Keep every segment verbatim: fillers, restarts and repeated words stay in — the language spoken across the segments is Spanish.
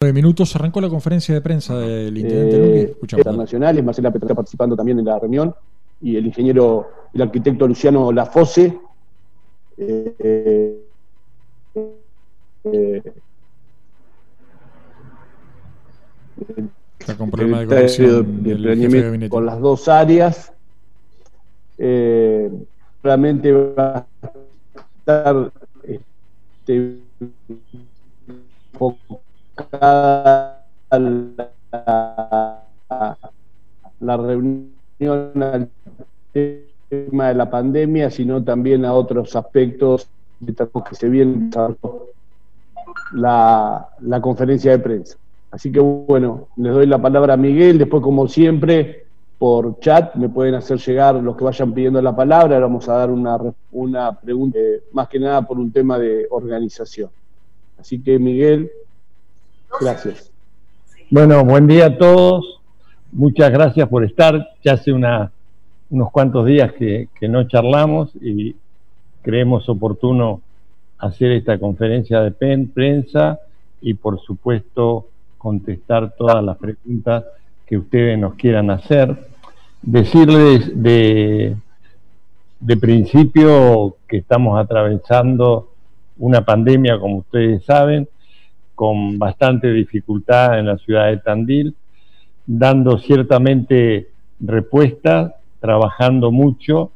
nueve minutos. Arrancó la conferencia de prensa del intendente eh, Luque. Escuchamos. Internacionales, Marcela Petrona está participando también en la reunión, y el ingeniero, el arquitecto Luciano Lafose. Eh, eh, eh, Está con problema de conexión de, del de jefe de gabinete. Con las dos áreas. Eh, realmente va a estar este, enfocada la, la reunión al tema de la pandemia, sino también a otros aspectos de que se vienen la, la conferencia de prensa. Así que bueno, les doy la palabra a Miguel. Después, como siempre, por chat me pueden hacer llegar los que vayan pidiendo la palabra. Ahora vamos a dar una, una pregunta, eh, más que nada por un tema de organización. Así que, Miguel, gracias. Bueno, buen día a todos. Muchas gracias por estar. Ya hace una, unos cuantos días que, que no charlamos y creemos oportuno hacer esta conferencia de prensa y, por supuesto, contestar todas las preguntas que ustedes nos quieran hacer. Decirles de, de principio que estamos atravesando una pandemia, como ustedes saben, con bastante dificultad en la ciudad de Tandil, dando ciertamente respuesta, trabajando mucho,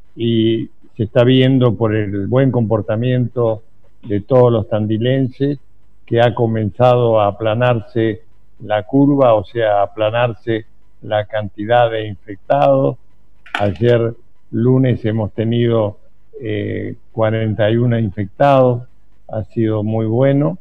y se está viendo por el buen comportamiento de todos los tandilenses que ha comenzado a aplanarse la curva, o sea, a aplanarse la cantidad de infectados. Ayer lunes hemos tenido eh, cuarenta y uno infectados, ha sido muy bueno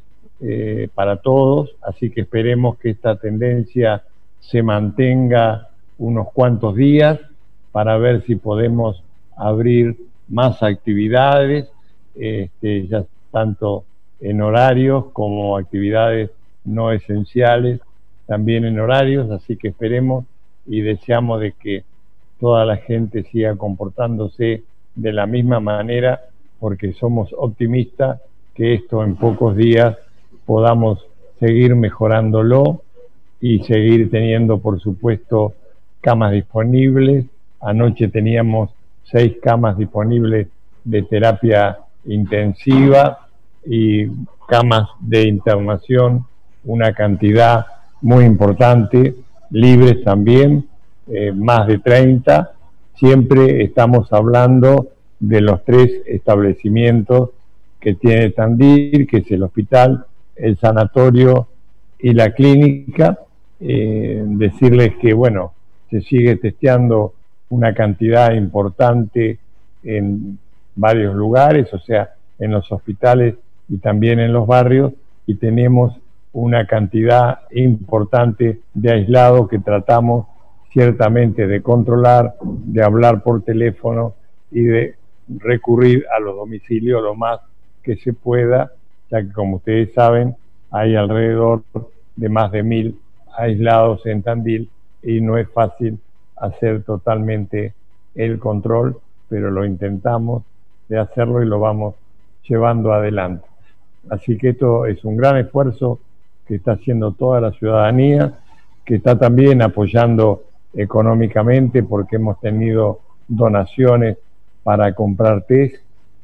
eh, para todos, así que esperemos que esta tendencia se mantenga unos cuantos días para ver si podemos abrir más actividades, este, ya tanto en horarios como actividades no esenciales, también en horarios, así que esperemos y deseamos de que toda la gente siga comportándose de la misma manera, porque somos optimistas que esto en pocos días podamos seguir mejorándolo y seguir teniendo, por supuesto, camas disponibles. Anoche teníamos seis camas disponibles de terapia intensiva y camas de internación, una cantidad muy importante, libres también, eh, más de treinta. Siempre estamos hablando de los tres establecimientos que tiene Tandil, que es el hospital, el sanatorio y la clínica. Eh, decirles que, bueno, se sigue testeando una cantidad importante en varios lugares, o sea, en los hospitales y también en los barrios, y tenemos una cantidad importante de aislados que tratamos ciertamente de controlar, de hablar por teléfono y de recurrir a los domicilios lo más que se pueda, ya que, como ustedes saben, hay alrededor de más de mil aislados en Tandil y no es fácil hacer totalmente el control, pero lo intentamos de hacerlo y lo vamos llevando adelante. Así que esto es un gran esfuerzo que está haciendo toda la ciudadanía, que está también apoyando económicamente, porque hemos tenido donaciones para comprar test.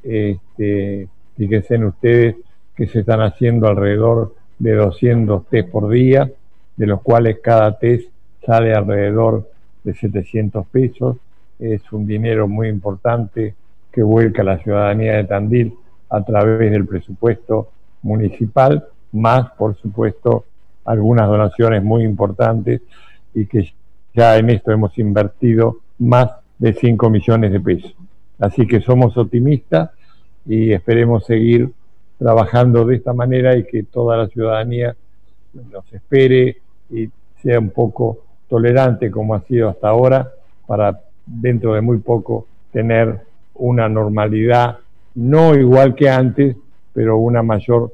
Este, fíjense en ustedes que se están haciendo alrededor de doscientos test por día, de los cuales cada test sale alrededor de setecientos pesos. Es un dinero muy importante que vuelca la ciudadanía de Tandil a través del presupuesto municipal, más, por supuesto, algunas donaciones muy importantes, y que ya en esto hemos invertido más de cinco millones de pesos. Así que somos optimistas y esperemos seguir trabajando de esta manera y que toda la ciudadanía nos espere y sea un poco tolerante, como ha sido hasta ahora, para dentro de muy poco tener una normalidad, no igual que antes, pero una mayor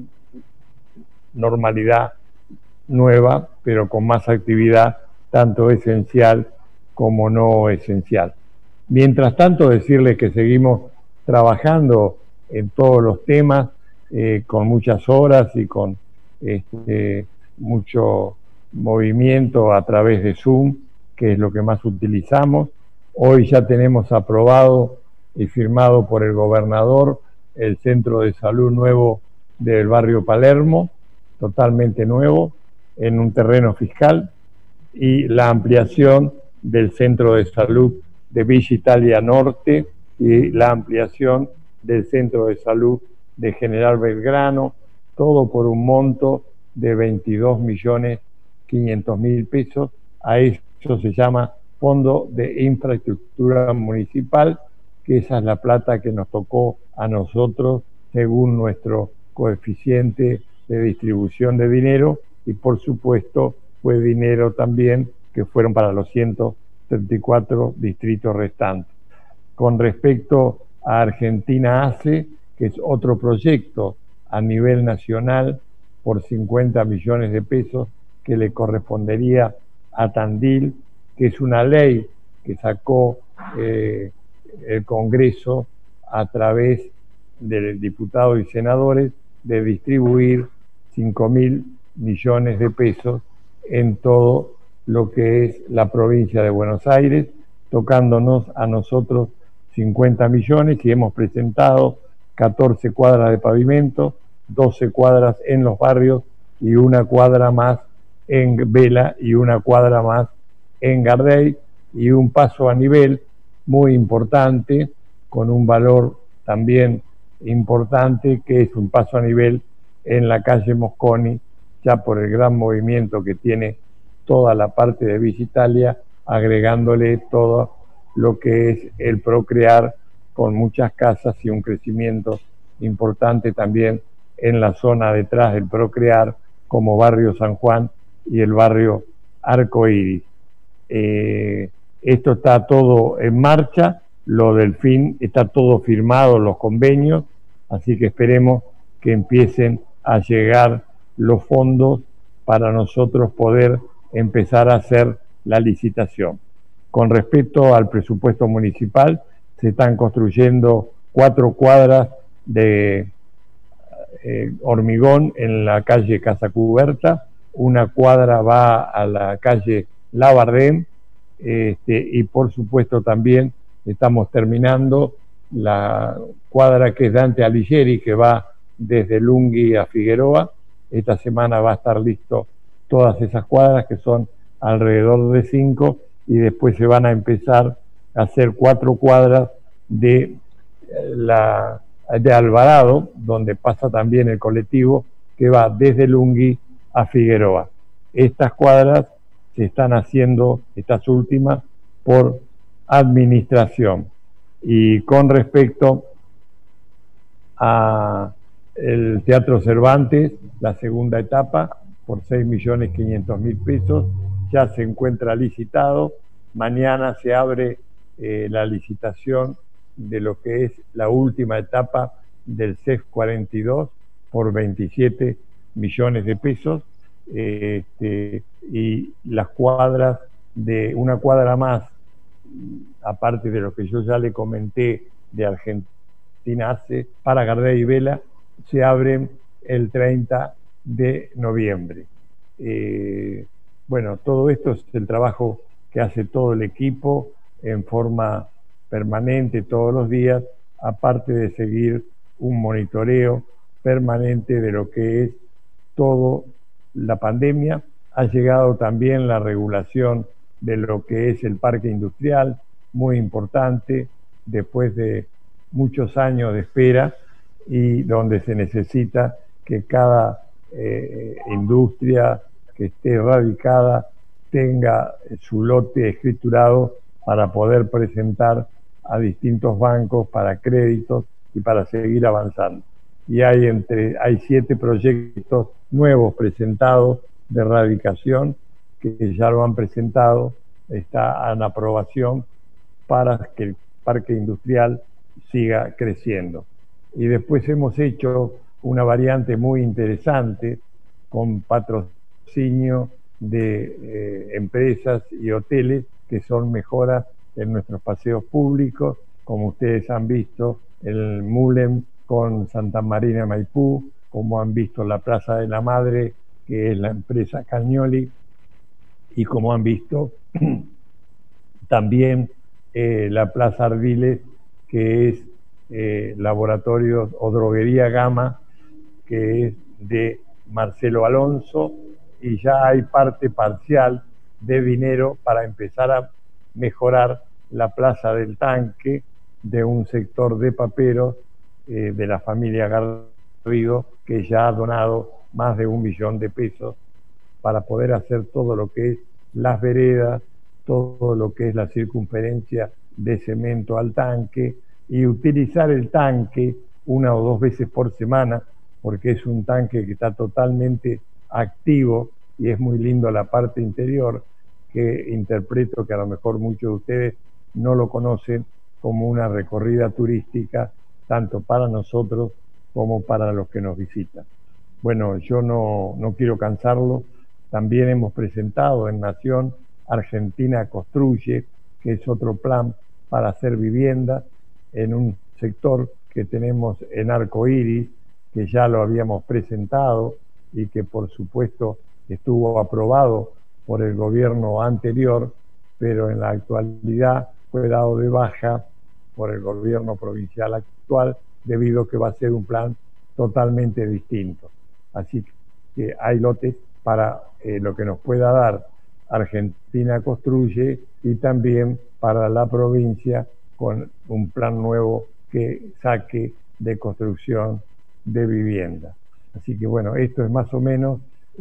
normalidad nueva, pero con más actividad, tanto esencial como no esencial. Mientras tanto, decirles que seguimos trabajando en todos los temas, eh, con muchas horas y con este, mucho movimiento a través de Zoom, que es lo que más utilizamos. Hoy ya tenemos aprobado y firmado por el gobernador el centro de salud nuevo del barrio Palermo, totalmente nuevo, en un terreno fiscal, y la ampliación del centro de salud de Villa Italia Norte y la ampliación del centro de salud de General Belgrano, todo por un monto de veintidós millones quinientos mil pesos. A eso se llama Fondo de Infraestructura Municipal, que esa es la plata que nos tocó a nosotros según nuestro coeficiente de distribución de dinero, y por supuesto fue dinero también que fueron para los ciento treinta y cuatro distritos restantes. Con respecto a Argentina Hace, que es otro proyecto a nivel nacional por cincuenta millones de pesos que le correspondería a Tandil, que es una ley que sacó eh, el Congreso a través de diputados y senadores, de distribuir cinco mil millones de pesos en todo lo que es la provincia de Buenos Aires, tocándonos a nosotros cincuenta millones, y hemos presentado catorce cuadras de pavimento, doce cuadras en los barrios y una cuadra más en Vela y una cuadra más en Gardey, y un paso a nivel muy importante con un valor también importante, que es un paso a nivel en la calle Mosconi, ya por el gran movimiento que tiene toda la parte de Villa Italia, agregándole todo lo que es el Procrear, con muchas casas y un crecimiento importante también en la zona detrás del Procrear, como barrio San Juan y el barrio Arcoíris. Eh, esto está todo en marcha, lo del fin está todo firmado, los convenios, así que esperemos que empiecen a llegar los fondos para nosotros poder empezar a hacer la licitación. Con respecto al presupuesto municipal, se están construyendo cuatro cuadras de eh, hormigón en la calle Casa Cuberta, una cuadra va a la calle Labardén, este, y por supuesto también estamos terminando la cuadra que es Dante Alighieri, que va desde Lunghi a Figueroa. Esta semana va a estar listo todas esas cuadras, que son alrededor de cinco, y después se van a empezar a hacer cuatro cuadras de, la, de Alvarado, donde pasa también el colectivo que va desde Lunghi a Figueroa. Estas cuadras se están haciendo, estas últimas, por administración. Y con respecto a el Teatro Cervantes, la segunda etapa, por seis millones quinientos mil pesos, ya se encuentra licitado. Mañana se abre eh, la licitación de lo que es la última etapa del C E F cuarenta y dos por veintisiete millones de pesos, eh, este, y las cuadras, de una cuadra más, aparte de lo que yo ya le comenté de Argentina Hace, para Gardey y Vela, se abren el treinta de noviembre. Eh, bueno, todo esto es el trabajo que hace todo el equipo en forma permanente todos los días, aparte de seguir un monitoreo permanente de lo que es todo la pandemia. Ha llegado también la regulación de lo que es el parque industrial, muy importante, después de muchos años de espera, y donde se necesita que cada eh, industria que esté radicada tenga su lote escriturado para poder presentar a distintos bancos para créditos y para seguir avanzando. Y hay, entre, hay siete proyectos nuevos presentados de radicación que ya lo han presentado, está en aprobación para que el parque industrial siga creciendo. Y después hemos hecho una variante muy interesante con patrocinio de eh, empresas y hoteles, que son mejoras en nuestros paseos públicos, como ustedes han visto, el Mulem con Santa Marina Maipú, como han visto la Plaza de la Madre, que es la empresa Cagnoli, y como han visto también eh, la Plaza Ardiles, que es eh, Laboratorios o Droguería Gama, que es de Marcelo Alonso, y ya hay parte parcial de dinero para empezar a mejorar la Plaza del Tanque de un sector de paperos eh, de la familia Garrido, que ya ha donado más de un millón de pesos para poder hacer todo lo que es las veredas, todo lo que es la circunferencia de cemento al tanque, y utilizar el tanque una o dos veces por semana, porque es un tanque que está totalmente activo y es muy lindo la parte interior, que interpreto que a lo mejor muchos de ustedes no lo conocen, como una recorrida turística, tanto para nosotros como para los que nos visitan. Bueno, yo no, no quiero cansarlo. También hemos presentado en Nación Argentina Construye, que es otro plan para hacer vivienda en un sector que tenemos en Arco Iris, que ya lo habíamos presentado y que por supuesto estuvo aprobado por el gobierno anterior, pero en la actualidad fue dado de baja por el gobierno provincial actual, debido a que va a ser un plan totalmente distinto. Así que hay lotes para eh, lo que nos pueda dar Argentina Construye, y también para la provincia con un plan nuevo que saque de construcción de vivienda. Así que bueno, esto es más o menos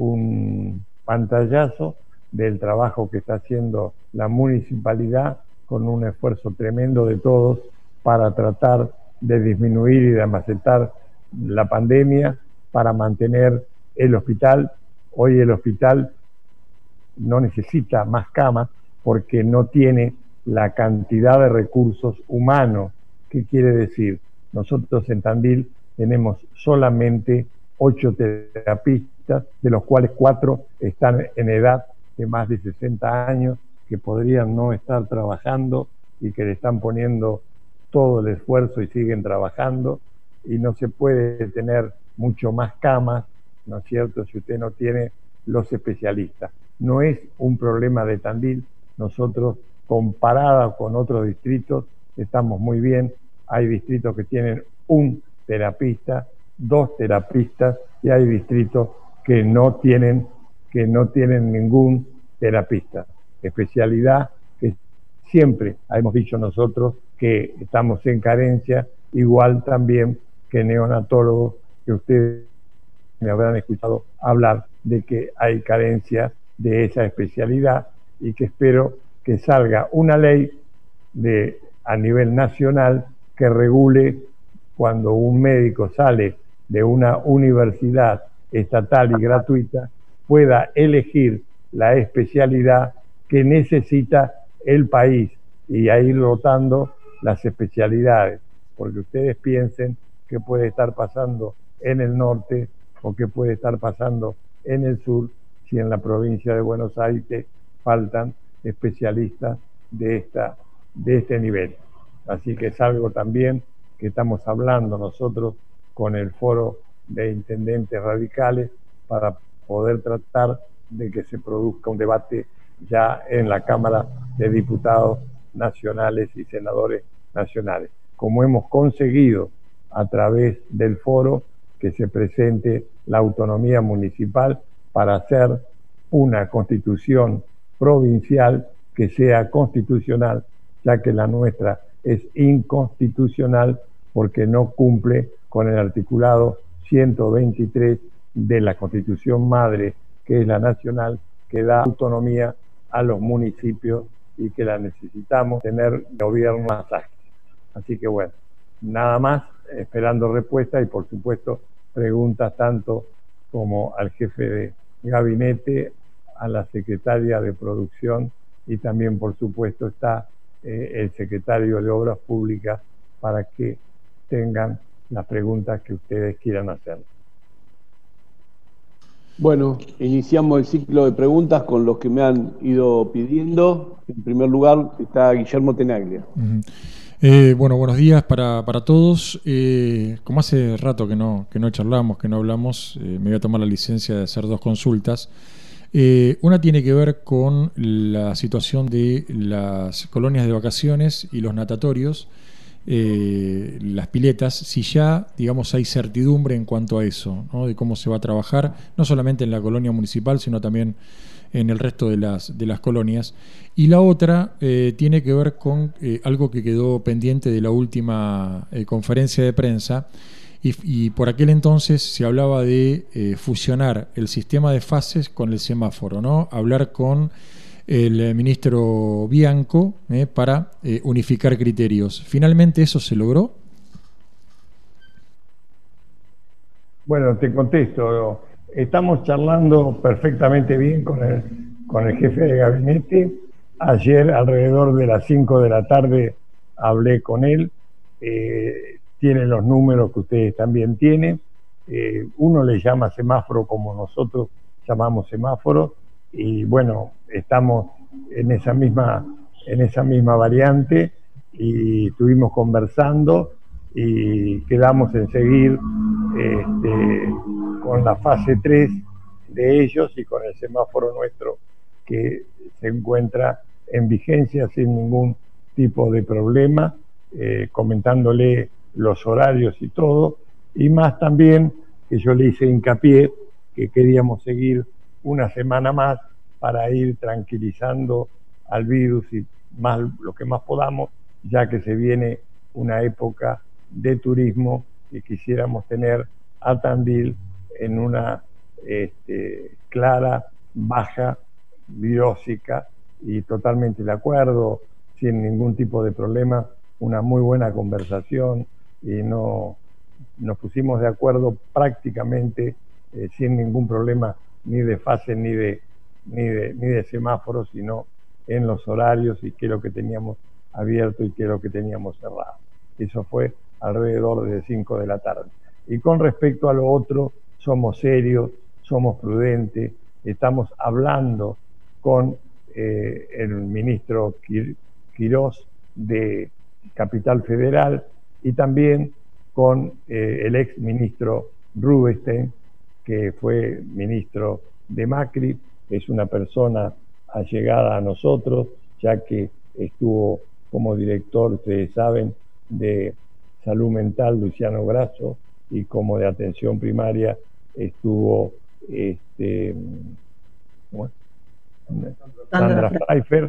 un pantallazo del trabajo que está haciendo la municipalidad, con un esfuerzo tremendo de todos para tratar de disminuir y de amacetar la pandemia, para mantener el hospital. Hoy el hospital no necesita más camas porque no tiene la cantidad de recursos humanos. ¿Qué quiere decir? Nosotros en Tandil tenemos solamente ocho terapistas, de los cuales cuatro están en edad de más de sesenta años, que podrían no estar trabajando y que le están poniendo todo el esfuerzo y siguen trabajando, y no se puede tener mucho más camas, ¿no es cierto?, si usted no tiene los especialistas. No es un problema de Tandil. Nosotros, comparada con otros distritos, estamos muy bien. Hay distritos que tienen un terapista, dos terapistas, y hay distritos que no tienen, que no tienen ningún terapista. Especialidad que siempre hemos dicho nosotros que estamos en carencia, igual también que neonatólogos, que ustedes me habrán escuchado hablar de que hay carencia de esa especialidad, y que espero que salga una ley de, a nivel nacional, que regule cuando un médico sale de una universidad estatal y gratuita, pueda elegir la especialidad que necesita el país y a ir rotando las especialidades, porque ustedes piensen que puede estar pasando en el norte o que puede estar pasando en el sur, si en la provincia de Buenos Aires faltan especialistas de, esta, de este nivel. Así que es algo también que estamos hablando nosotros con el Foro de Intendentes Radicales, para poder tratar de que se produzca un debate ya en la Cámara de Diputados nacionales y senadores nacionales, como hemos conseguido a través del foro que se presente la autonomía municipal para hacer una constitución provincial que sea constitucional, ya que la nuestra es inconstitucional porque no cumple con el articulado ciento veintitrés de la Constitución Madre, que es la nacional, que da autonomía a los municipios y que la necesitamos tener gobierno más ágil. Así que bueno, nada más, esperando respuesta y por supuesto preguntas tanto como al jefe de gabinete, a la secretaria de producción, y también por supuesto está eh, el secretario de Obras Públicas, para que tengan las preguntas que ustedes quieran hacer. Bueno, iniciamos el ciclo de preguntas con los que me han ido pidiendo. En primer lugar está Guillermo Tenaglia. Uh-huh. Eh, bueno, buenos días para, para todos. Eh, como hace rato que no, que no charlamos, que no hablamos, eh, me voy a tomar la licencia de hacer dos consultas. Eh, una tiene que ver con la situación de las colonias de vacaciones y los natatorios, eh, las piletas, si ya, digamos, hay certidumbre en cuanto a eso, ¿no? De cómo se va a trabajar, no solamente en la colonia municipal, sino también en el resto de las, de las colonias. Y la otra eh, tiene que ver con eh, algo que quedó pendiente de la última eh, conferencia de prensa, y, y por aquel entonces se hablaba de eh, fusionar el sistema de fases con el semáforo, ¿no? Hablar con el eh, ministro Bianco eh, para eh, unificar criterios. ¿Finalmente eso se logró? Bueno, te contesto. Estamos charlando perfectamente bien con el, con el jefe de gabinete. Ayer, alrededor de las cinco de la tarde, hablé con él. Eh, tiene los números que ustedes también tienen. Eh, uno le llama semáforo como nosotros llamamos semáforo. Y bueno, estamos en esa misma, en esa misma variante y estuvimos conversando y quedamos en seguir este, con la fase tres de ellos y con el semáforo nuestro que se encuentra en vigencia sin ningún tipo de problema, eh, comentándole los horarios y todo, y más también que yo le hice hincapié que queríamos seguir una semana más para ir tranquilizando al virus y más lo que más podamos, ya que se viene una época de turismo y quisiéramos tener a Tandil en una este, clara baja virósica, y totalmente de acuerdo, sin ningún tipo de problema, una muy buena conversación y no nos pusimos de acuerdo prácticamente eh, sin ningún problema ni de fase ni de ni de ni de semáforos, sino en los horarios y qué es lo que teníamos abierto y qué es lo que teníamos cerrado. Eso fue alrededor de cinco de la tarde. Y con respecto a lo otro, somos serios, somos prudentes, estamos hablando con eh, el ministro Quirós de Capital Federal y también con eh, el ex ministro Rubinstein, que fue ministro de Macri. Es una persona allegada a nosotros, ya que estuvo como director, ustedes saben, de Salud Mental Luciano Grasso, y como de atención primaria estuvo este, ¿cómo es? Sandra Pfeiffer.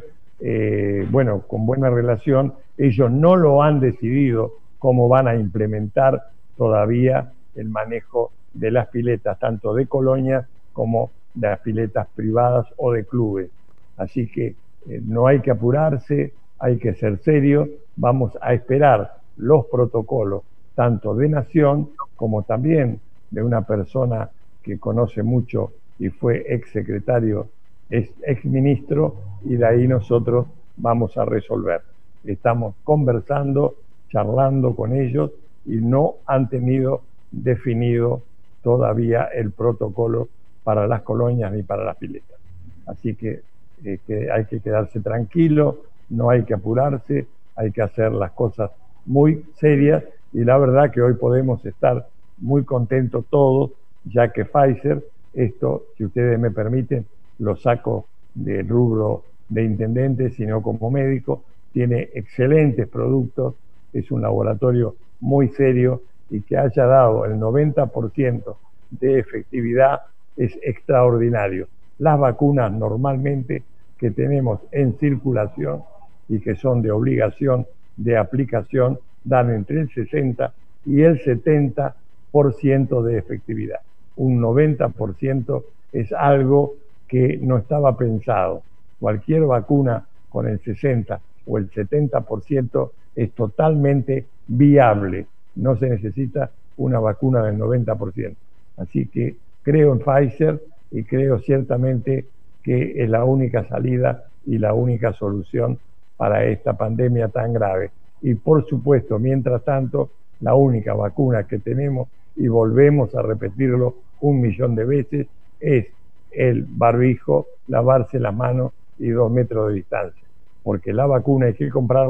Eh, bueno, con buena relación. Ellos no lo han decidido cómo van a implementar todavía el manejo de las piletas, tanto de colonias como de las piletas privadas o de clubes. Así que eh, no hay que apurarse, hay que ser serio. Vamos a esperar los protocolos, tanto de Nación como también de una persona que conoce mucho y fue ex secretario, es ex ministro, y de ahí nosotros vamos a resolver. Estamos conversando, charlando con ellos y no han tenido definido todavía el protocolo para las colonias ni para las piletas. Así que, eh, que hay que quedarse tranquilo, no hay que apurarse, hay que hacer las cosas muy serias, y la verdad que hoy podemos estar muy contentos todos, ya que Pfizer, esto, si ustedes me permiten, lo saco del rubro de intendente, sino como médico, tiene excelentes productos, es un laboratorio muy serio, y que haya dado el noventa por ciento de efectividad es extraordinario. Las vacunas normalmente que tenemos en circulación y que son de obligación de aplicación dan entre el sesenta y el setenta por ciento de efectividad. Un noventa por ciento es algo que no estaba pensado. Cualquier vacuna con el sesenta o el setenta por ciento es totalmente viable. No se necesita una vacuna del noventa por ciento. Así que creo en Pfizer y creo ciertamente que es la única salida y la única solución para esta pandemia tan grave. Y por supuesto, mientras tanto, la única vacuna que tenemos, y volvemos a repetirlo un millón de veces, es el barbijo, lavarse las manos y dos metros de distancia. Porque la vacuna hay que comprarla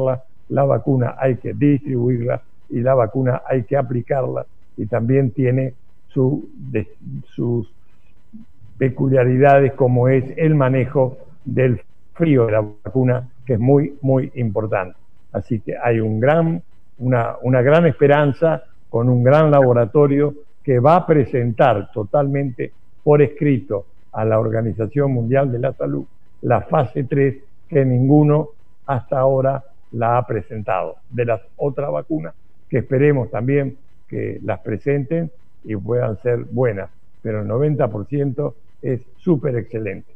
la vacuna hay que distribuirla y la vacuna hay que aplicarla, y también tiene su, de, sus peculiaridades, como es el manejo del frío de la vacuna, que es muy, muy importante. Así que hay un gran, una, una gran esperanza con un gran laboratorio que va a presentar totalmente por escrito a la Organización Mundial de la Salud la fase tres, que ninguno hasta ahora la ha presentado, de las otras vacunas, que esperemos también que las presenten y puedan ser buenas, pero el noventa por ciento es súper excelente.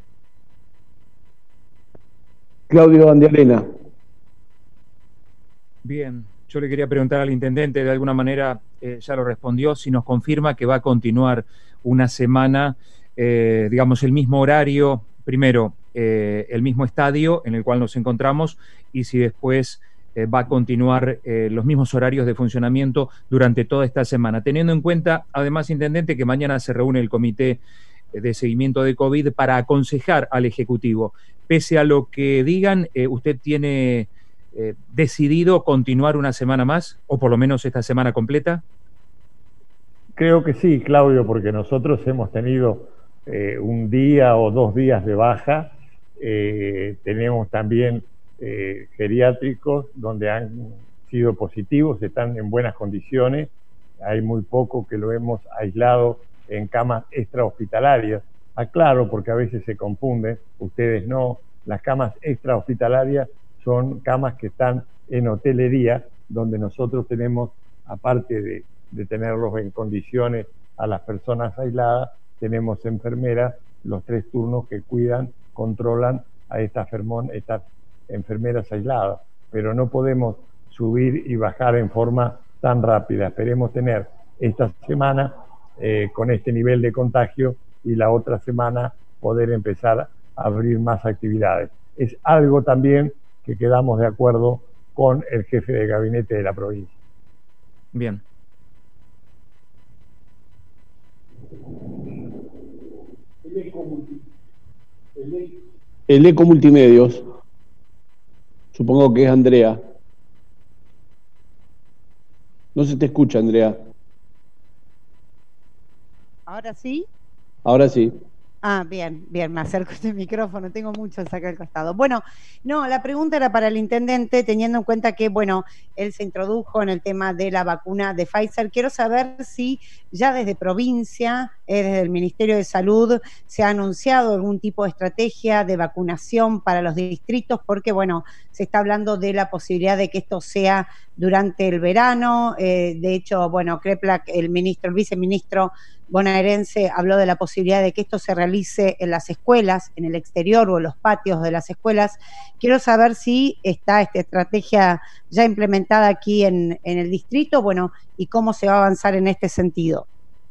Claudio Bandiarena. Bien, yo le quería preguntar al intendente, de alguna manera eh, ya lo respondió, si nos confirma que va a continuar una semana, eh, digamos, el mismo horario, primero, eh, el mismo estadio en el cual nos encontramos, y si después eh, va a continuar eh, los mismos horarios de funcionamiento durante toda esta semana, teniendo en cuenta, además, intendente, que mañana se reúne el comité de seguimiento de COVID para aconsejar al Ejecutivo. Pese a lo que digan, eh, ¿usted tiene eh, decidido continuar una semana más, o por lo menos esta semana completa? Creo que sí, Claudio, porque nosotros hemos tenido eh, un día o dos días de baja. Eh, tenemos también eh, geriátricos donde han sido positivos, están en buenas condiciones. Hay muy poco que lo hemos aislado en camas extrahospitalarias. Aclaro, porque a veces se confunden, ustedes no, las camas extrahospitalarias son camas que están en hotelería, donde nosotros tenemos, aparte de, de tenerlos en condiciones a las personas aisladas, tenemos enfermeras, los tres turnos que cuidan, controlan a estas, estas enfermeras aisladas, pero no podemos subir y bajar en forma tan rápida. Esperemos tener esta semana eh, con este nivel de contagio y la otra semana poder empezar a abrir más actividades. Es algo también que quedamos de acuerdo con el jefe de gabinete de la provincia. Bien. El Eco Multimedios, supongo que es Andrea. No se te escucha, Andrea. ¿Ahora sí? Ahora sí. Ah, bien, bien, me acerco a este micrófono, tengo mucho acá al costado. Bueno, no, la pregunta era para el intendente, teniendo en cuenta que, bueno, él se introdujo en el tema de la vacuna de Pfizer. Quiero saber si ya desde provincia, eh, desde el Ministerio de Salud, se ha anunciado algún tipo de estrategia de vacunación para los distritos, porque, bueno, se está hablando de la posibilidad de que esto sea durante el verano. Eh, de hecho, bueno, Kreplak, el ministro, el viceministro bonaerense, habló de la posibilidad de que esto se realice en las escuelas, en el exterior o en los patios de las escuelas. Quiero saber si está esta estrategia ya implementada aquí en, en el distrito, bueno, y cómo se va a avanzar en este sentido.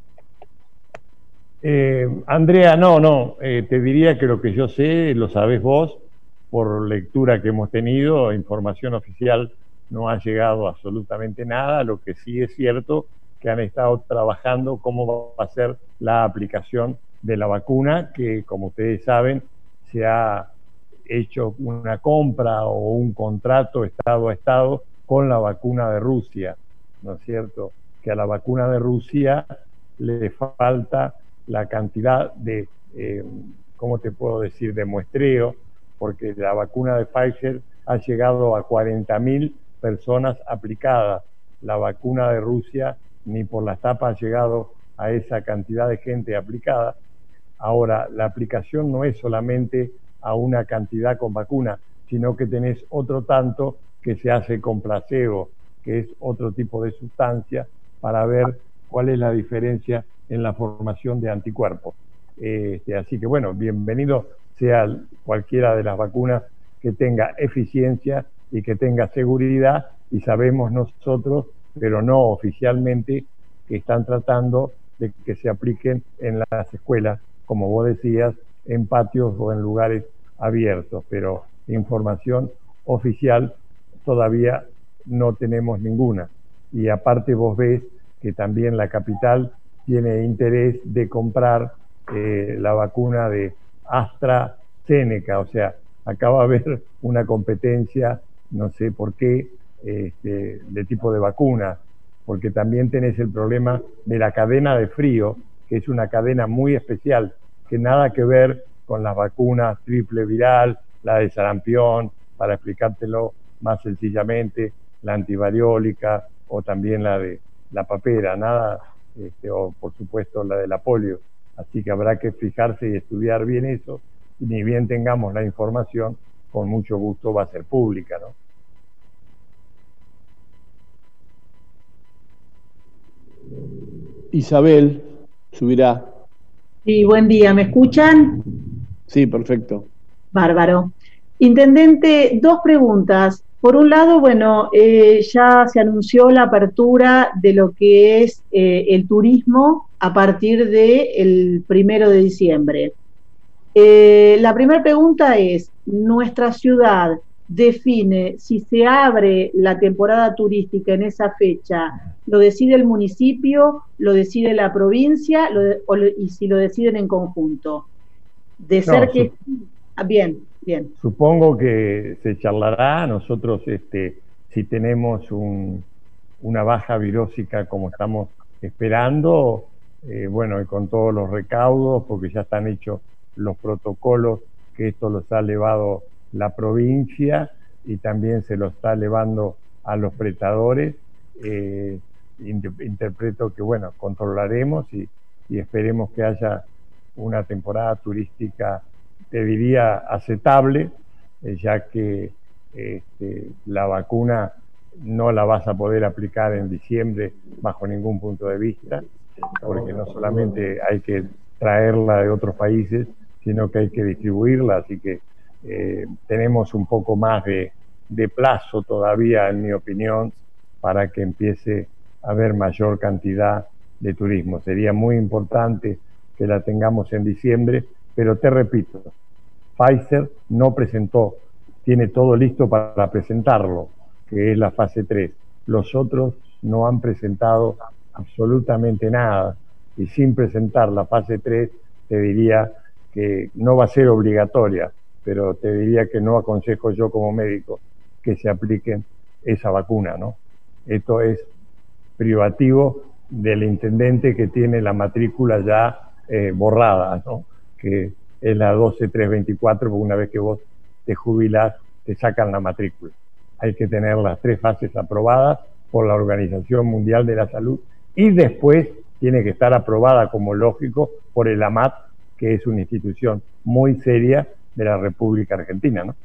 Eh, Andrea, no, no, eh, te diría que lo que yo sé, lo sabés vos, por lectura que hemos tenido, información oficial no ha llegado absolutamente nada. Lo que sí es cierto que han estado trabajando cómo va a ser la aplicación de la vacuna, que como ustedes saben, se ha hecho una compra o un contrato estado a estado con la vacuna de Rusia, ¿no es cierto? Que a la vacuna de Rusia le falta la cantidad de, eh, ¿cómo te puedo decir?, de muestreo, porque la vacuna de Pfizer ha llegado a cuarenta mil personas aplicadas. La vacuna de Rusia ni por las tapas ha llegado a esa cantidad de gente aplicada. Ahora, la aplicación no es solamente a una cantidad con vacuna, sino que tenés otro tanto que se hace con placebo, que es otro tipo de sustancia, para ver cuál es la diferencia en la formación de anticuerpos. Este, así que bueno, bienvenido sea cualquiera de las vacunas que tenga eficiencia y que tenga seguridad, y sabemos nosotros, pero no oficialmente, que están tratando de que se apliquen en las escuelas, como vos decías, en patios o en lugares abiertos, pero información oficial todavía no tenemos ninguna. Y aparte vos ves que también la capital tiene interés de comprar eh, la vacuna de AstraZeneca, o sea, acaba de haber una competencia, no sé por qué, este, de tipo de vacunas, porque también tenés el problema de la cadena de frío, que es una cadena muy especial, que nada que ver con las vacunas triple viral, la de sarampión, para explicártelo más sencillamente, la antivariólica o también la de la papera, nada, este, o por supuesto la de la polio. Así que habrá que fijarse y estudiar bien eso, y ni bien tengamos la información, con mucho gusto va a ser pública, ¿no? Isabel subirá. Sí, buen día, ¿me escuchan? Sí, perfecto. Bárbaro. Intendente, dos preguntas. Por un lado, bueno, eh, ya se anunció la apertura de lo que es eh, el turismo a partir del primero de diciembre. Eh, la primera pregunta es, ¿nuestra ciudad define si se abre la temporada turística en esa fecha? ¿Lo decide el municipio, lo decide la provincia lo de, o lo, y si lo deciden en conjunto? De ser No, que... Ah, bien, bien. Supongo que se charlará. Nosotros, este, si tenemos un, una baja virósica como estamos esperando, eh, bueno, y con todos los recaudos, porque ya están hechos los protocolos, que esto los ha elevado la provincia y también se lo está elevando a los prestadores, eh, interpreto que, bueno, controlaremos y, y esperemos que haya una temporada turística, te diría, aceptable, eh, ya que este, la vacuna no la vas a poder aplicar en diciembre bajo ningún punto de vista, porque no solamente hay que traerla de otros países, sino que hay que distribuirla, así que eh, tenemos un poco más de, de plazo todavía, en mi opinión, para que empiece a haber mayor cantidad de turismo. Sería muy importante que la tengamos en diciembre, pero te repito, Pfizer no presentó, tiene todo listo para presentarlo, que es la fase tres. Los otros no han presentado absolutamente nada, y sin presentar la fase tres, te diría que no va a ser obligatoria, pero te diría que no aconsejo yo como médico que se apliquen esa vacuna, ¿no? Esto es privativo del intendente que tiene la matrícula ya eh, borrada, ¿no? Que es la doce tres veinticuatro, porque una vez que vos te jubilás, te sacan la matrícula. Hay que tener las tres fases aprobadas por la Organización Mundial de la Salud y después tiene que estar aprobada, como lógico, por el AMAT, que es una institución muy seria de la República Argentina, ¿no?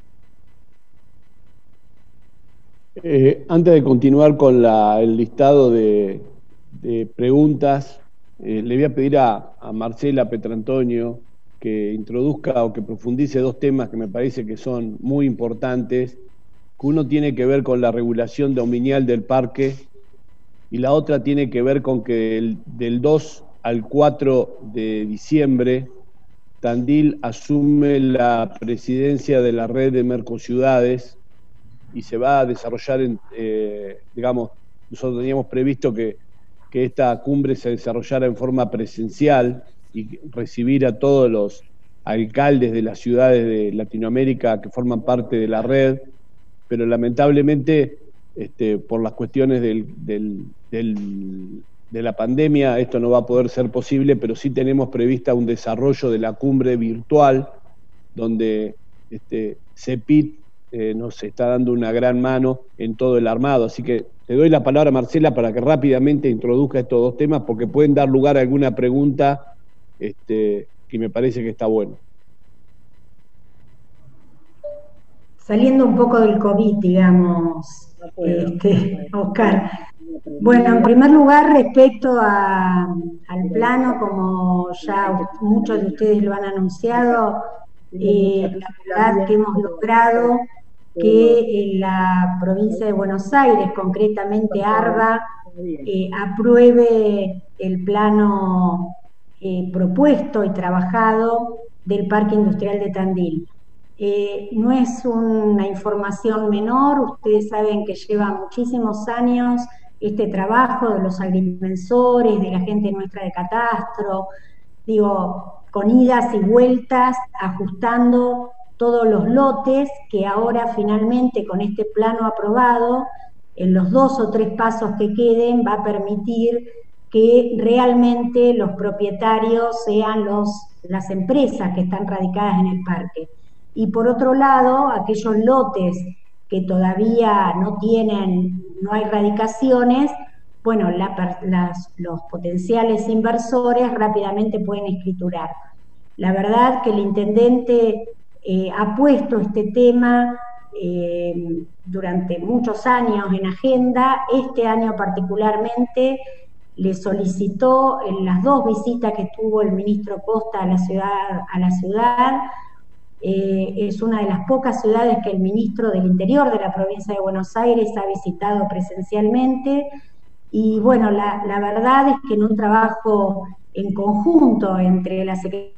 Eh, antes de continuar con la, el listado de, de preguntas, eh, le voy a pedir a, a Marcela Petrantonio que introduzca o que profundice dos temas que me parece que son muy importantes, que uno tiene que ver con la regulación dominial del parque y la otra tiene que ver con que el, del dos al cuatro de diciembre Tandil asume la presidencia de la red de Mercociudades y se va a desarrollar, en, eh, digamos, nosotros teníamos previsto que, que esta cumbre se desarrollara en forma presencial y recibir a todos los alcaldes de las ciudades de Latinoamérica que forman parte de la red, pero lamentablemente este, por las cuestiones del, del, del, de la pandemia esto no va a poder ser posible, pero sí tenemos prevista un desarrollo de la cumbre virtual donde este, CEPIT eh, nos está dando una gran mano en todo el armado, así que te doy la palabra, Marcela, para que rápidamente introduzca estos dos temas porque pueden dar lugar a alguna pregunta Este, que me parece que está bueno. Saliendo un poco del COVID, digamos, no este, Oscar. Bueno, en primer lugar, respecto a, al plano, como ya muchos de ustedes lo han anunciado, eh, la verdad que hemos logrado que en la provincia de Buenos Aires, concretamente ARBA, eh, apruebe el plano Eh, propuesto y trabajado del Parque Industrial de Tandil. Eh, no es una información menor, ustedes saben que lleva muchísimos años este trabajo de los agrimensores, de la gente nuestra de catastro, digo, con idas y vueltas, ajustando todos los lotes que ahora finalmente con este plano aprobado en los dos o tres pasos que queden va a permitir que realmente los propietarios sean los, las empresas que están radicadas en el parque. Y por otro lado, aquellos lotes que todavía no tienen, no hay radicaciones, bueno, la, las, los potenciales inversores rápidamente pueden escriturar. La verdad que el intendente eh, ha puesto este tema eh, durante muchos años en agenda. Este año particularmente le solicitó en las dos visitas que tuvo el ministro Costa a la ciudad, a la ciudad eh, es una de las pocas ciudades que el ministro del Interior de la provincia de Buenos Aires ha visitado presencialmente, y bueno, la, la verdad es que en un trabajo en conjunto entre la Secretaría,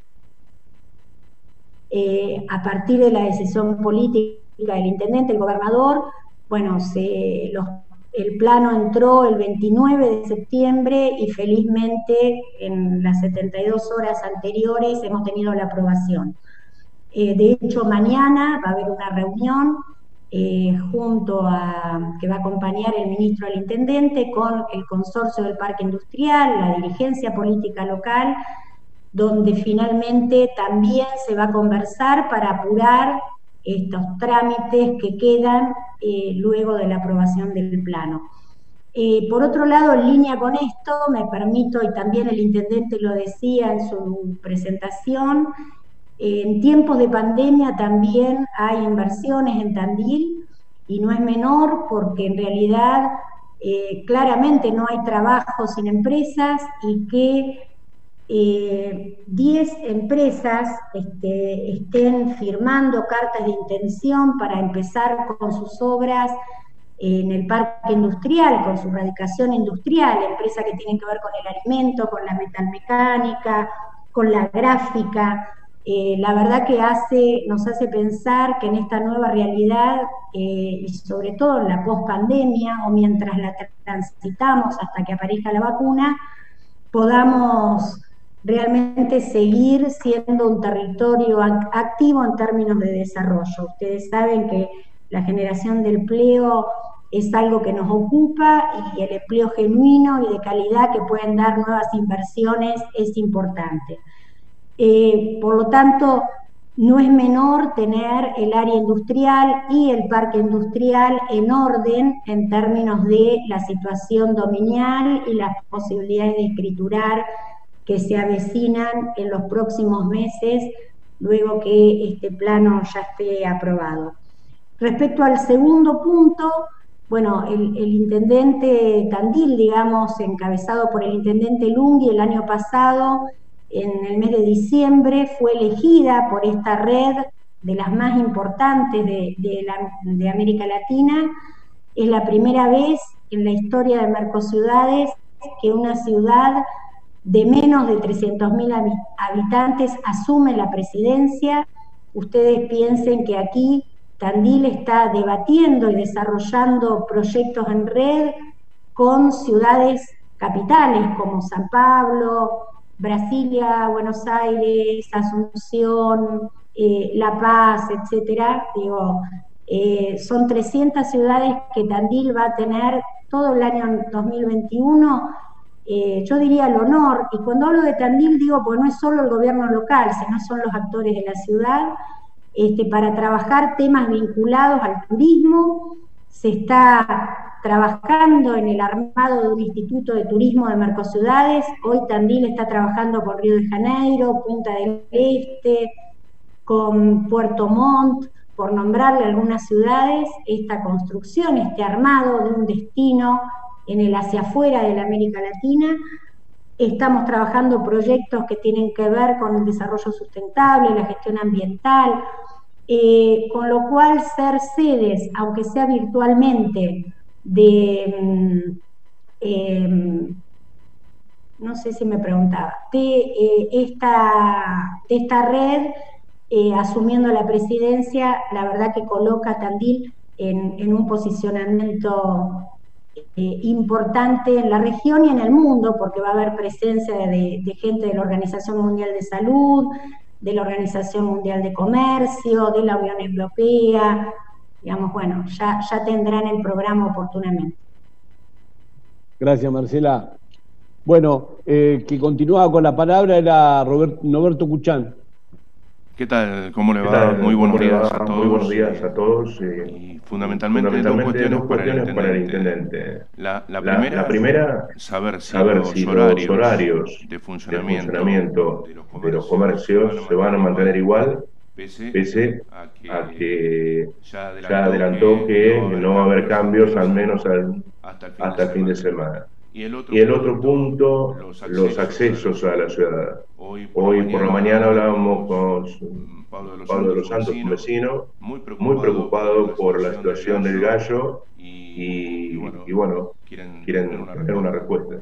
eh, a partir de la decisión política del intendente, el gobernador, bueno, se, los, el plano entró el veintinueve de septiembre y felizmente en las setenta y dos horas anteriores hemos tenido la aprobación. Eh, de hecho, mañana va a haber una reunión eh, junto a, que va a acompañar el ministro del intendente con el consorcio del parque industrial, la dirigencia política local, donde finalmente también se va a conversar para apurar estos trámites que quedan eh, luego de la aprobación del plano. Eh, por otro lado, en línea con esto, me permito, y también el intendente lo decía en su presentación, eh, en tiempos de pandemia también hay inversiones en Tandil, y no es menor porque en realidad eh, claramente no hay trabajo sin empresas, y que diez eh, empresas este, estén firmando cartas de intención para empezar con sus obras en el parque industrial, con su radicación industrial, empresas que tienen que ver con el alimento, con la metalmecánica, con la gráfica. Eh, la verdad que hace, nos hace pensar que en esta nueva realidad, eh, y sobre todo en la pospandemia, o mientras la transitamos hasta que aparezca la vacuna, podamos realmente seguir siendo un territorio activo en términos de desarrollo. Ustedes saben que la generación de empleo es algo que nos ocupa, y el empleo genuino y de calidad que pueden dar nuevas inversiones es importante. Eh, por lo tanto, no es menor tener el área industrial y el parque industrial en orden en términos de la situación dominial y las posibilidades de escriturar que se avecinan en los próximos meses, luego que este plano ya esté aprobado. Respecto al segundo punto, bueno, el, el intendente Tandil, digamos, encabezado por el intendente Lunghi, el año pasado, en el mes de diciembre, fue elegida por esta red de las más importantes de, de, la, de América Latina. Es la primera vez en la historia de Mercociudades que una ciudad de menos de trescientos mil habitantes asume la presidencia. Ustedes piensen que aquí Tandil está debatiendo y desarrollando proyectos en red con ciudades capitales como San Pablo, Brasilia, Buenos Aires, Asunción, eh, La Paz, etcétera. Digo, eh, son trescientas ciudades que Tandil va a tener todo el año dos mil veintiuno. Eh, yo diría el honor, y cuando hablo de Tandil digo, pues no es solo el gobierno local, sino son los actores de la ciudad, este, para trabajar temas vinculados al turismo. Se está trabajando en el armado de un instituto de turismo de Mercociudades. Hoy Tandil está trabajando con Río de Janeiro, Punta del Este, con Puerto Montt, por nombrarle algunas ciudades. Esta construcción, este armado de un destino en el hacia afuera de la América Latina. Estamos trabajando proyectos que tienen que ver con el desarrollo sustentable, la gestión ambiental, eh, con lo cual ser sedes, aunque sea virtualmente, de, eh, no sé si me preguntaba, de, eh, esta, de esta red, eh, asumiendo la presidencia, la verdad que coloca a Tandil en, en un posicionamiento Eh, importante en la región y en el mundo, porque va a haber presencia de, de gente de la Organización Mundial de Salud, de la Organización Mundial de Comercio, de la Unión Europea, digamos, bueno, ya, ya tendrán el programa oportunamente. Gracias, Marcela. Bueno, eh, que continuaba con la palabra era Robert, Roberto Cuchán. ¿Qué tal? ¿Cómo le va? Tal? Muy buenos días a todos. Muy buenos días a todos. Eh, y fundamentalmente, fundamentalmente dos cuestiones, dos cuestiones para el intendente. Para el intendente. La, la, primera, la, la primera, saber si, saber los, si horarios los horarios de funcionamiento, de, funcionamiento de, los de los comercios se van a mantener igual, pese, pese a, que a que ya adelantó, ya adelantó que no va a haber cambios, cambios al menos al, hasta el fin, hasta de, el fin de semana. semana. Y el otro, y el otro punto, los accesos, los accesos a la ciudad. Hoy por, Hoy la, por mañana, la mañana hablábamos con Pablo de los, Pablo de los Santos, Santos, un vecino, muy preocupado, muy preocupado por la situación del gallo y, y, y, bueno, y bueno, quieren, quieren tener una tener una respuesta.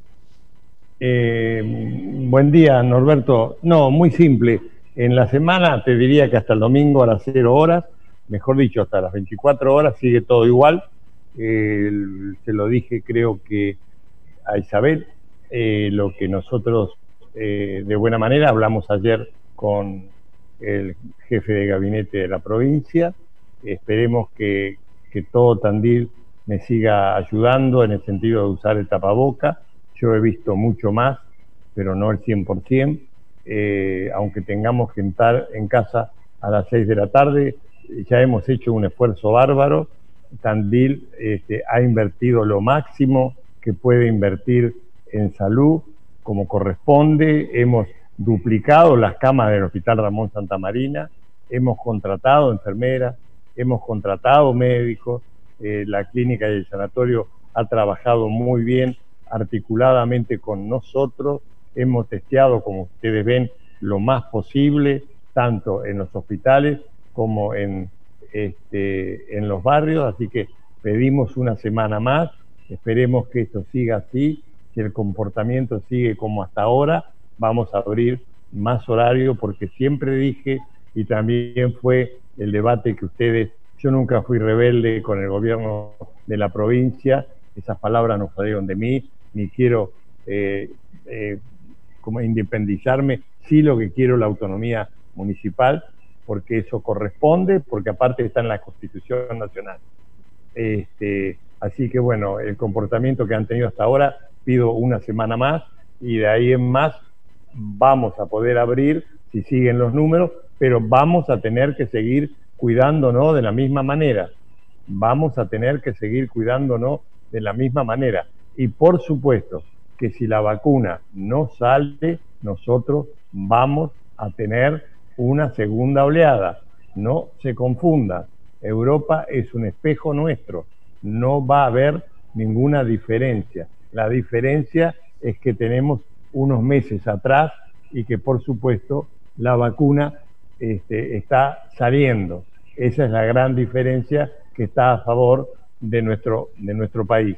Eh, buen día, Norberto. No, muy simple. En la semana te diría que hasta el domingo a las cero horas, mejor dicho, hasta las veinticuatro horas, sigue todo igual. Eh, se lo dije, creo que a Isabel, eh, lo que nosotros eh, de buena manera hablamos ayer con el jefe de gabinete de la provincia. Esperemos que, que todo Tandil me siga ayudando en el sentido de usar el tapaboca. Yo he visto mucho más, pero no el cien por ciento. Eh, aunque tengamos que estar en casa a las seis de la tarde, ya hemos hecho un esfuerzo bárbaro. Tandil este, ha invertido lo máximo que puede invertir en salud como corresponde. Hemos duplicado las camas del Hospital Ramón Santa Marina, hemos contratado enfermeras, hemos contratado médicos, eh, la clínica y el sanatorio ha trabajado muy bien articuladamente con nosotros, hemos testeado, como ustedes ven, lo más posible, tanto en los hospitales como en, este, en los barrios, así que pedimos una semana más, esperemos que esto siga así, que el comportamiento sigue como hasta ahora, vamos a abrir más horario porque siempre dije, y también fue el debate que ustedes, yo nunca fui rebelde con el gobierno de la provincia, esas palabras no salieron de mí, ni quiero eh, eh, como independizarme, sí lo que quiero la autonomía municipal, porque eso corresponde, porque aparte está en la Constitución Nacional. Este, así que bueno, el comportamiento que han tenido hasta ahora, pido una semana más, y de ahí en más vamos a poder abrir, si siguen los números, pero vamos a tener que seguir cuidándonos de la misma manera. Vamos a tener que seguir cuidándonos de la misma manera. Y por supuesto que si la vacuna no sale, nosotros vamos a tener una segunda oleada. No se confundan. Europa es un espejo nuestro. No va a haber ninguna diferencia. La diferencia es que tenemos unos meses atrás y que por supuesto la vacuna este, está saliendo. Esa es la gran diferencia que está a favor de nuestro, de nuestro país.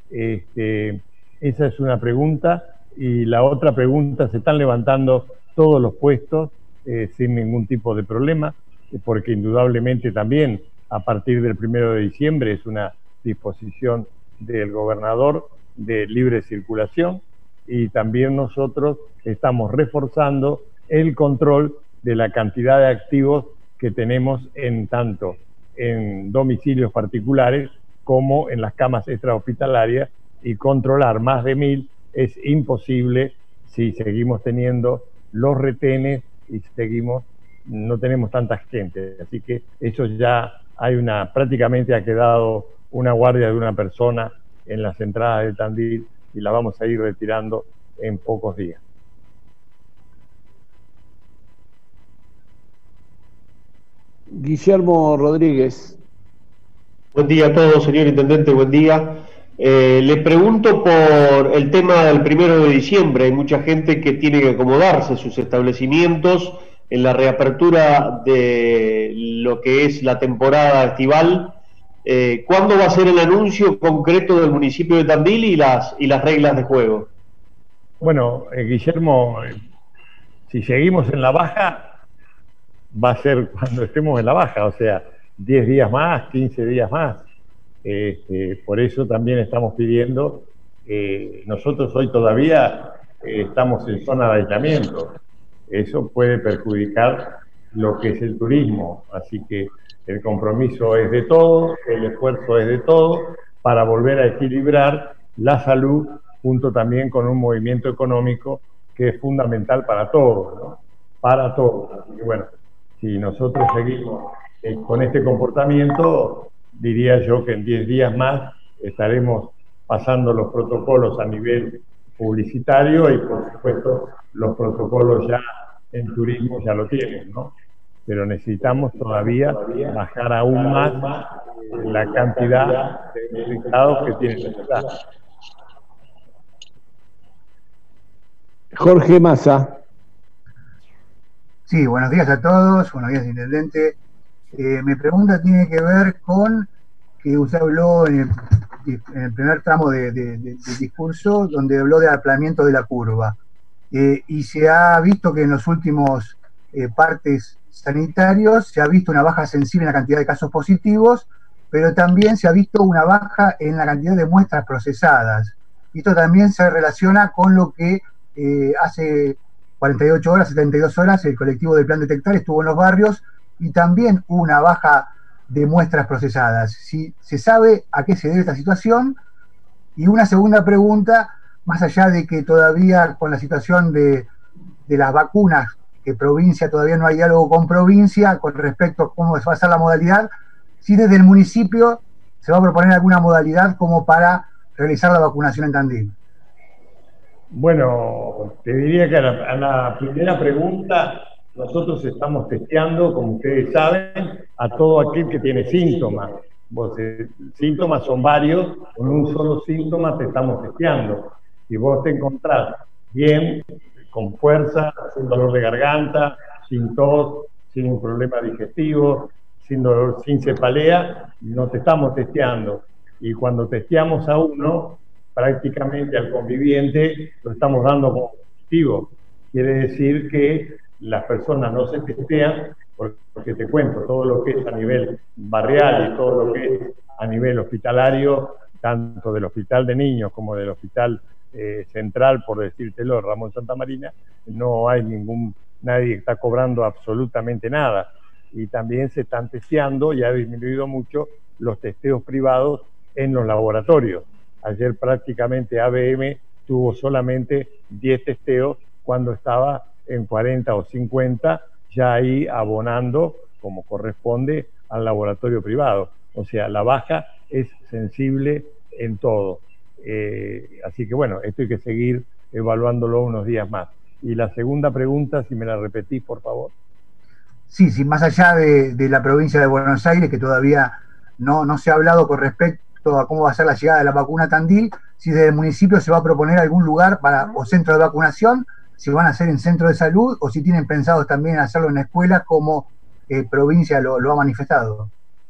Este, esa es una pregunta. Y la otra pregunta, se están levantando todos los puestos eh, sin ningún tipo de problema, porque indudablemente también a partir del primero de diciembre es una disposición del gobernador de libre circulación, y también nosotros estamos reforzando el control de la cantidad de activos que tenemos en tanto en domicilios particulares como en las camas extrahospitalarias, y controlar más de mil es imposible si seguimos teniendo los retenes y seguimos, no tenemos tanta gente. Así que eso ya hay una, prácticamente ha quedado una guardia de una persona en las entradas de Tandil y la vamos a ir retirando en pocos días. Guillermo Rodríguez. Buen día a todos, señor Intendente, buen día. Eh, le pregunto por el tema del primero de diciembre. Hay mucha gente que tiene que acomodarse sus establecimientos en la reapertura de lo que es la temporada estival. Eh, ¿Cuándo va a ser el anuncio concreto del municipio de Tandil y las, y las reglas de juego? Bueno, eh, Guillermo, eh, si seguimos en la baja, va a ser cuando estemos en la baja, o sea, diez días más, quince días más. Este, por eso también estamos pidiendo, eh, nosotros hoy todavía eh, estamos en zona de aislamiento. Eso puede perjudicar lo que es el turismo. Así que el compromiso es de todos, el esfuerzo es de todos para volver a equilibrar la salud junto también con un movimiento económico que es fundamental para todos, ¿no? Para todos. Así que bueno, si nosotros seguimos eh, con este comportamiento, diría yo que en diez días más estaremos pasando los protocolos a nivel publicitario y por supuesto los protocolos ya en turismo ya lo tienen, ¿no? Pero necesitamos todavía bajar aún más la cantidad de infectados que tiene la ciudad. Jorge Massa. Sí, buenos días a todos, buenos días, intendente. Eh, mi pregunta tiene que ver con que usted habló en el, en el primer tramo de, de, de, del discurso, donde habló de aplanamiento de la curva. Eh, y se ha visto que en los últimos eh, partes sanitarios se ha visto una baja sensible en la cantidad de casos positivos, pero también se ha visto una baja en la cantidad de muestras procesadas. Y esto también se relaciona con lo que eh, hace cuarenta y ocho horas, setenta y dos horas, el colectivo del Plan Detectar estuvo en los barrios y también hubo una baja de muestras procesadas. Si se sabe a qué se debe esta situación. Y una segunda pregunta, más allá de que todavía con la situación de, de las vacunas, que provincia todavía no hay diálogo con provincia con respecto a cómo va a ser la modalidad, si desde el municipio se va a proponer alguna modalidad como para realizar la vacunación en Tandil. Bueno, te diría que a la, a la primera pregunta, nosotros estamos testeando, como ustedes saben, a todo aquel que tiene síntomas. Vos, eh, síntomas son varios, con un solo síntoma te estamos testeando. Si vos te encontrás bien, con fuerza, sin dolor de garganta, sin tos, sin un problema digestivo, sin dolor, sin cefalea, no te estamos testeando. Y cuando testeamos a uno, prácticamente al conviviente lo estamos dando como positivo. Quiere decir que las personas no se testean, porque te cuento, todo lo que es a nivel barrial y todo lo que es a nivel hospitalario, tanto del hospital de niños como del hospital eh, central, por decírtelo, Ramón Santa Marina, no hay ningún, nadie está cobrando absolutamente nada. Y también se están testeando, y ha disminuido mucho, los testeos privados en los laboratorios. Ayer prácticamente A B M tuvo solamente diez testeos cuando estaba en cuarenta o cincuenta, ya ahí abonando como corresponde al laboratorio privado. O sea, la baja es sensible en todo. Eh, así que bueno, esto hay que seguir evaluándolo unos días más. Y la segunda pregunta, si me la repetís, por favor. Sí, sí, más allá de, de la provincia de Buenos Aires, que todavía no, no se ha hablado con respecto a cómo va a ser la llegada de la vacuna a Tandil, si desde el municipio se va a proponer algún lugar para o centro de vacunación, si van a ser en centro de salud o si tienen pensado también hacerlo en escuelas como eh, provincia lo, lo ha manifestado.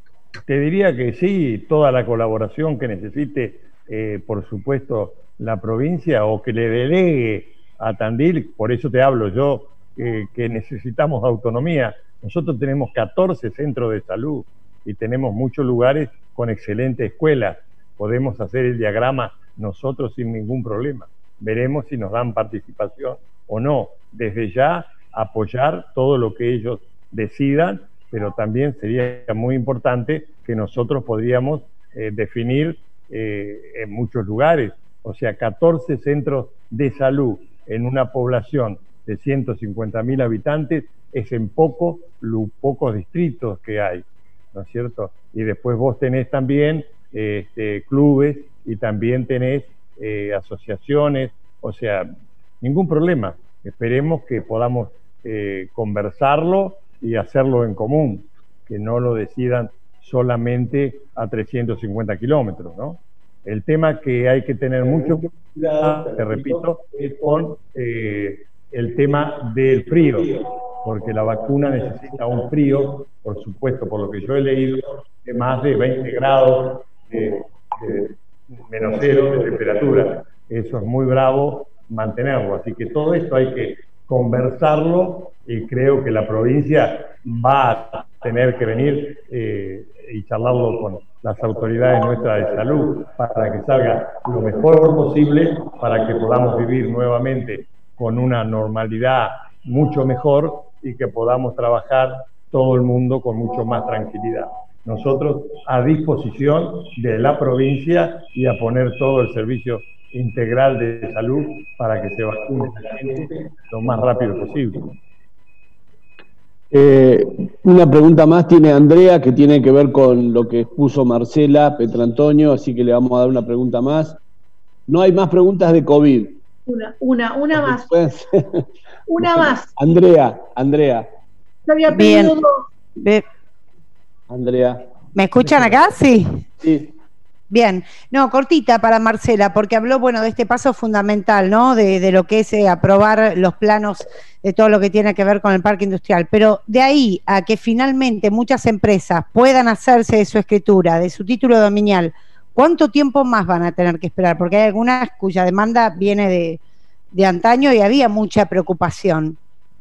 Te diría que sí, toda la colaboración que necesite, eh, por supuesto, la provincia o que le delegue a Tandil, por eso te hablo yo, eh, que necesitamos autonomía. Nosotros tenemos catorce centros de salud y tenemos muchos lugares con excelentes escuelas. Podemos hacer el diagrama nosotros sin ningún problema. Veremos si nos dan participación o no. Desde ya apoyar todo lo que ellos decidan, pero también sería muy importante que nosotros podríamos eh, definir eh, en muchos lugares. O sea, catorce centros de salud en una población de ciento cincuenta mil habitantes es en poco, los pocos distritos que hay, ¿no es cierto? Y después vos tenés también eh, este, clubes y también tenés eh, asociaciones, o sea, ningún problema. Esperemos que podamos eh, conversarlo y hacerlo en común, que no lo decidan solamente a trescientos cincuenta kilómetros, ¿no? El tema que hay que tener mucho cuidado, te repito, es con eh, el tema del frío, porque la vacuna necesita un frío, por supuesto, por lo que yo he leído, de más de veinte grados, de, de menos cero de temperatura. Eso es muy bravo mantenerlo, así que todo esto hay que conversarlo y creo que la provincia va a tener que venir eh, y charlarlo con las autoridades nuestras de salud para que salga lo mejor posible, para que podamos vivir nuevamente con una normalidad mucho mejor y que podamos trabajar todo el mundo con mucho más tranquilidad. Nosotros a disposición de la provincia y a poner todo el servicio integral de salud para que se vacune la gente lo más rápido posible. Eh, una pregunta más tiene Andrea, que tiene que ver con lo que expuso Marcela Petrantonio, así que le vamos a dar una pregunta más. No hay más preguntas de COVID. Una, una, una más. Una más. Andrea, Andrea. Yo había pedido dos. Bien. Andrea. ¿Me escuchan acá? Sí. Sí. Bien, no, cortita para Marcela, porque habló, bueno, de este paso fundamental, ¿no? De, de lo que es eh, aprobar los planos de todo lo que tiene que ver con el parque industrial. Pero de ahí a que finalmente muchas empresas puedan hacerse de su escritura, de su título dominial, ¿cuánto tiempo más van a tener que esperar? Porque hay algunas cuya demanda viene de, de antaño y había mucha preocupación.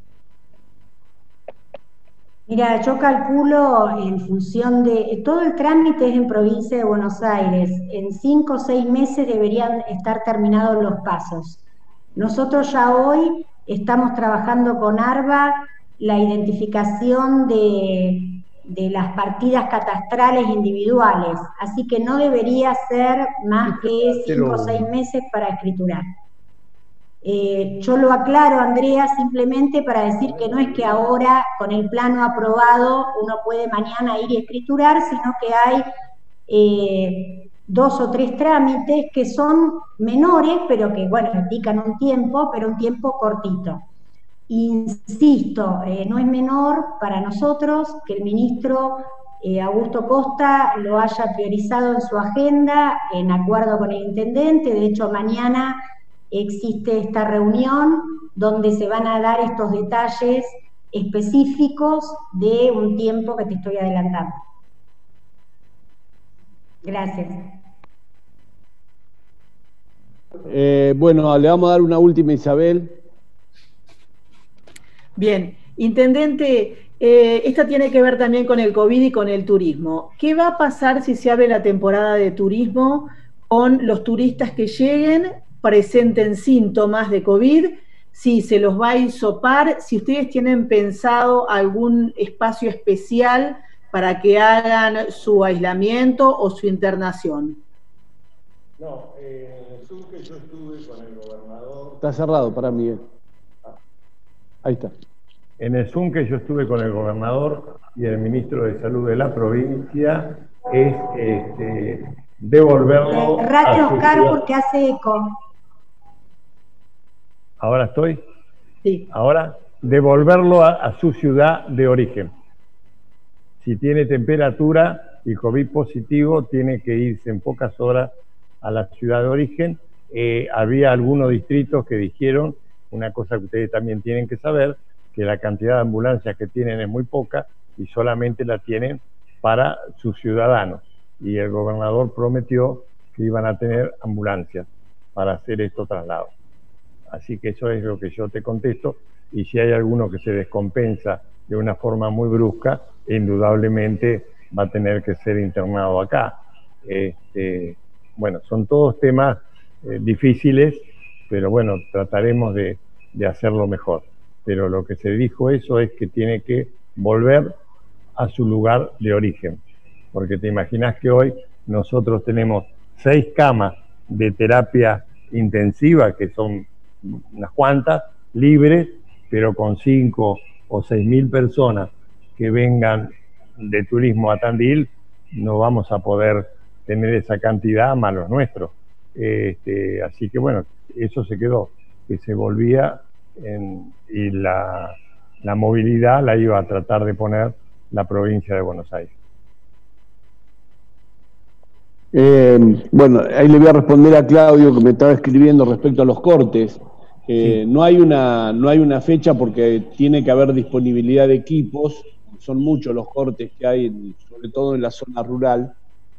Mira, yo calculo en función de, todo el trámite es en provincia de Buenos Aires, en cinco o seis meses deberían estar terminados los pasos. Nosotros ya hoy estamos trabajando con ARBA la identificación de, de las partidas catastrales individuales, así que no debería ser más que cinco o seis meses para escriturar. Eh, yo lo aclaro, Andrea, simplemente para decir que no es que ahora con el plano aprobado uno puede mañana ir y escriturar, sino que hay eh, dos o tres trámites que son menores, pero que, bueno, indican un tiempo, pero un tiempo cortito. Insisto, eh, no es menor para nosotros que el ministro eh, Augusto Costa lo haya priorizado en su agenda, en acuerdo con el intendente. De hecho, mañana existe esta reunión donde se van a dar estos detalles específicos de un tiempo que te estoy adelantando. Gracias. Eh, bueno, le vamos a dar una última, Isabel. Bien, intendente, eh, esta tiene que ver también con el COVID y con el turismo. ¿Qué va a pasar si se abre la temporada de turismo con los turistas que lleguen, presenten síntomas de COVID, si se los va a hisopar, si ustedes tienen pensado algún espacio especial para que hagan su aislamiento o su internación? No, eh, en el sur que yo estuve con el gobernador... Está cerrado para Miguel. Ahí está. En el Zoom que yo estuve con el gobernador y el ministro de Salud de la provincia es este, devolverlo... Eh, Radio a su Oscar ciudad. porque hace eco. ¿Ahora estoy? Sí. Ahora, devolverlo a, a su ciudad de origen. Si tiene temperatura y COVID positivo, tiene que irse en pocas horas a la ciudad de origen. Eh, había algunos distritos que dijeron, una cosa que ustedes también tienen que saber, que la cantidad de ambulancias que tienen es muy poca y solamente la tienen para sus ciudadanos. Y el gobernador prometió que iban a tener ambulancias para hacer estos traslados. Así que eso es lo que yo te contesto, y si hay alguno que se descompensa de una forma muy brusca, indudablemente va a tener que ser internado acá. Este, bueno, son todos temas eh, difíciles, pero bueno, trataremos de, de hacerlo mejor. Pero lo que se dijo eso es que tiene que volver a su lugar de origen, porque te imaginas que hoy nosotros tenemos seis camas de terapia intensiva, que son unas cuantas, libres, pero con cinco o seis mil personas que vengan de turismo a Tandil, no vamos a poder tener esa cantidad más los nuestros. Este, así que bueno, eso se quedó, que se volvía en, y la, la movilidad la iba a tratar de poner la provincia de Buenos Aires. Eh, bueno, ahí le voy a responder a Claudio, que me estaba escribiendo respecto a los cortes. Eh, sí. no, hay una, no hay una fecha porque tiene que haber disponibilidad de equipos. Son muchos los cortes que hay, sobre todo en la zona rural.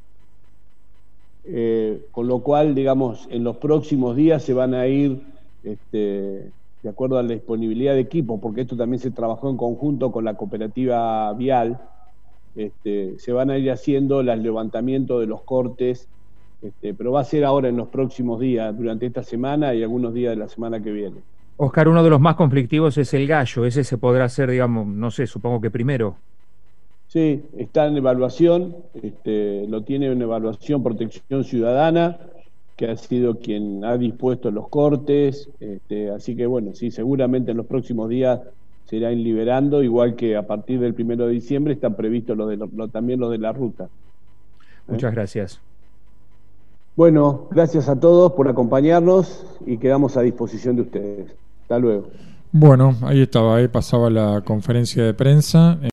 Eh, con lo cual, digamos, en los próximos días se van a ir este, de acuerdo a la disponibilidad de equipos, porque esto también se trabajó en conjunto con la cooperativa vial. Este, se van a ir haciendo el levantamiento de los cortes, este, pero va a ser ahora en los próximos días, durante esta semana y algunos días de la semana que viene. Oscar, uno de los más conflictivos es el Gallo. Ese se podrá hacer, digamos, no sé, supongo que primero. Sí, está en evaluación, este, lo tiene en evaluación Protección Ciudadana, que ha sido quien ha dispuesto los cortes, este, así que bueno, sí, seguramente en los próximos días se irán liberando, igual que a partir del primero de diciembre están previstos los de lo, lo, también los de la ruta. Muchas ¿Eh? gracias. Bueno, gracias a todos por acompañarnos y quedamos a disposición de ustedes. Hasta luego. Bueno, ahí estaba, ahí pasaba la conferencia de prensa.